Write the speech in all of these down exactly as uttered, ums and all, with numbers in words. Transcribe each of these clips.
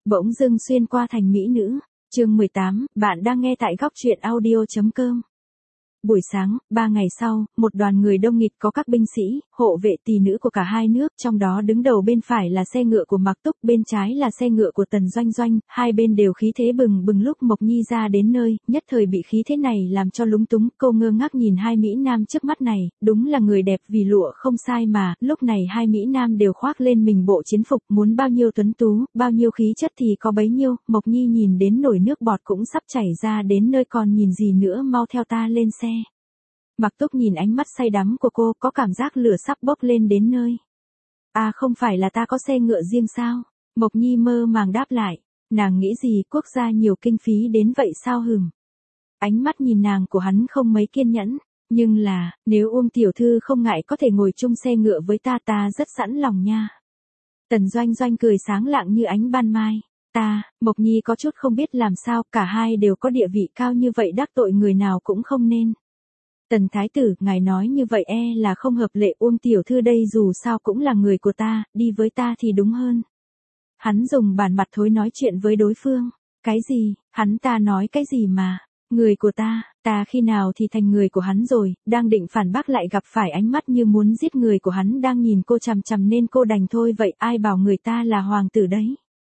Bỗng dưng xuyên qua thành mỹ nữ. Chương mười tám, bạn đang nghe tại góc truyện audio chấm com. Buổi sáng, ba ngày sau, một đoàn người đông nghịt có các binh sĩ, hộ vệ tỷ nữ của cả hai nước, trong đó đứng đầu bên phải là xe ngựa của Mạc Túc, bên trái là xe ngựa của Tần Doanh Doanh, hai bên đều khí thế bừng bừng. Lúc Mộc Nhi ra đến nơi, nhất thời bị khí thế này làm cho lúng túng, cô ngơ ngác nhìn hai mỹ nam trước mắt này, đúng là người đẹp vì lụa không sai mà, lúc này hai mỹ nam đều khoác lên mình bộ chiến phục, muốn bao nhiêu tuấn tú, bao nhiêu khí chất thì có bấy nhiêu. Mộc Nhi nhìn đến nổi nước bọt cũng sắp chảy ra đến nơi, còn nhìn gì nữa, mau theo ta lên xe. Mạc Túc nhìn ánh mắt say đắm của cô, có cảm giác lửa sắp bốc lên đến nơi. À, không phải là ta có xe ngựa riêng sao? Mộc Nhi mơ màng đáp lại. Nàng nghĩ gì, quốc gia nhiều kinh phí đến vậy sao hừm? Ánh mắt nhìn nàng của hắn không mấy kiên nhẫn. Nhưng là, nếu Uông tiểu thư không ngại có thể ngồi chung xe ngựa với ta, ta rất sẵn lòng nha. Tần Doanh Doanh cười sáng lạng như ánh ban mai. Ta, Mộc Nhi có chút không biết làm sao, cả hai đều có địa vị cao như vậy, đắc tội người nào cũng không nên. Tần thái tử, ngài nói như vậy e là không hợp lệ. Uông tiểu thư đây dù sao cũng là người của ta, đi với ta thì đúng hơn. Hắn dùng bản mặt thối nói chuyện với đối phương. Cái gì, hắn ta nói cái gì mà, người của ta, ta khi nào thì thành người của hắn rồi, đang định phản bác lại gặp phải ánh mắt như muốn giết người của hắn đang nhìn cô chằm chằm nên cô đành thôi vậy, ai bảo người ta là hoàng tử đấy.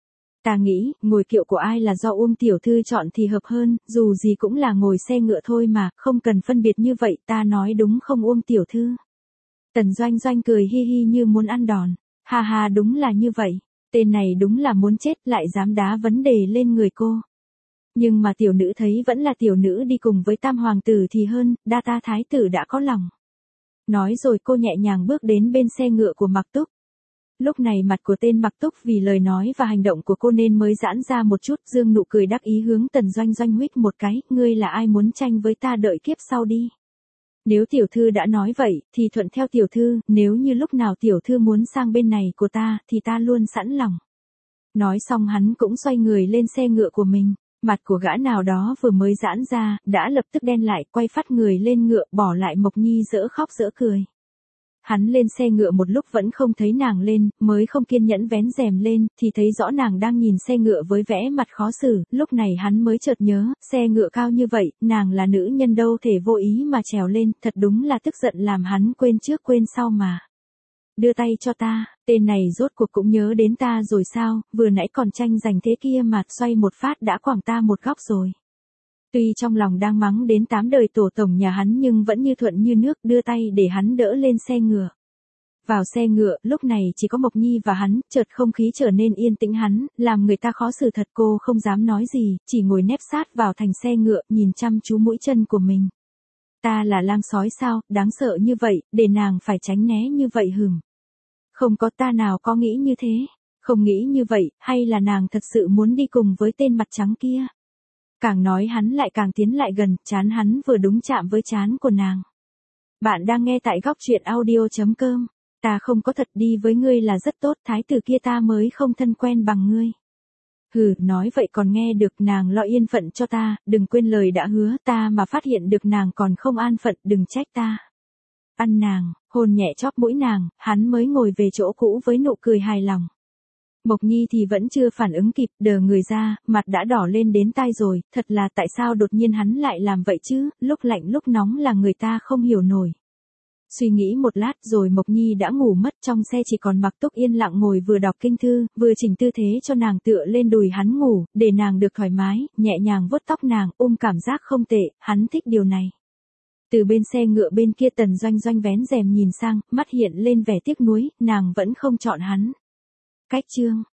Ta nghĩ, ngồi kiệu của ai là do Uông tiểu thư chọn thì hợp hơn, dù gì cũng là ngồi xe ngựa thôi mà, không cần phân biệt như vậy, ta nói đúng không Uông tiểu thư? Tần Doanh Doanh cười hi hi như muốn ăn đòn. Ha ha, đúng là như vậy, tên này đúng là muốn chết, lại dám đá vấn đề lên người cô. Nhưng mà tiểu nữ thấy vẫn là tiểu nữ đi cùng với tam hoàng tử thì hơn, đa ta thái tử đã có lòng. Nói rồi cô nhẹ nhàng bước đến bên xe ngựa của Mạc Túc. Lúc này mặt của tên Mạc Túc vì lời nói và hành động của cô nên mới giãn ra một chút, dương nụ cười đắc ý hướng Tần Doanh Doanh huýt một cái, ngươi là ai muốn tranh với ta, đợi kiếp sau đi. Nếu tiểu thư đã nói vậy, thì thuận theo tiểu thư, nếu như lúc nào tiểu thư muốn sang bên này của ta, thì ta luôn sẵn lòng. Nói xong hắn cũng xoay người lên xe ngựa của mình, mặt của gã nào đó vừa mới giãn ra, đã lập tức đen lại, quay phát người lên ngựa, bỏ lại Mộc Nhi dỡ khóc dỡ cười. Hắn lên xe ngựa một lúc vẫn không thấy nàng lên, mới không kiên nhẫn vén rèm lên, thì thấy rõ nàng đang nhìn xe ngựa với vẻ mặt khó xử, lúc này hắn mới chợt nhớ, xe ngựa cao như vậy, nàng là nữ nhân đâu thể vô ý mà trèo lên, thật đúng là tức giận làm hắn quên trước quên sau mà. Đưa tay cho ta, tên này rốt cuộc cũng nhớ đến ta rồi sao, vừa nãy còn tranh giành thế kia mà, xoay một phát đã quẳng ta một góc rồi. Tuy trong lòng đang mắng đến tám đời tổ tổng nhà hắn nhưng vẫn như thuận như nước, đưa tay để hắn đỡ lên xe ngựa. Vào xe ngựa, lúc này chỉ có Mộc Nhi và hắn, chợt không khí trở nên yên tĩnh, hắn, làm người ta khó xử thật. Cô không dám nói gì, chỉ ngồi nép sát vào thành xe ngựa, nhìn chăm chú mũi chân của mình. Ta là lang sói sao, đáng sợ như vậy, để nàng phải tránh né như vậy hừm. Không có, ta nào có nghĩ như thế, không nghĩ như vậy, hay là nàng thật sự muốn đi cùng với tên mặt trắng kia. Càng nói hắn lại càng tiến lại gần, trán hắn vừa đúng chạm với trán của nàng. Bạn đang nghe tại góc truyện audio chấm com. Ta không có thật, đi với ngươi là rất tốt, thái tử kia ta mới không thân quen bằng ngươi. Hừ, nói vậy còn nghe được, nàng lo yên phận cho ta, đừng quên lời đã hứa, ta mà phát hiện được nàng còn không an phận, đừng trách ta. Ăn nàng, hôn nhẹ chóp mũi nàng, hắn mới ngồi về chỗ cũ với nụ cười hài lòng. Mộc Nhi thì vẫn chưa phản ứng kịp, đờ người ra, mặt đã đỏ lên đến tai rồi, thật là tại sao đột nhiên hắn lại làm vậy chứ, lúc lạnh lúc nóng là người ta không hiểu nổi. Suy nghĩ một lát rồi Mộc Nhi đã ngủ mất, trong xe chỉ còn Mạc Túc yên lặng ngồi vừa đọc kinh thư, vừa chỉnh tư thế cho nàng tựa lên đùi hắn ngủ, để nàng được thoải mái, nhẹ nhàng vuốt tóc nàng, ôm cảm giác không tệ, hắn thích điều này. Từ bên xe ngựa bên kia Tần Doanh Doanh vén rèm nhìn sang, mắt hiện lên vẻ tiếc nuối, nàng vẫn không chọn hắn. Cách chương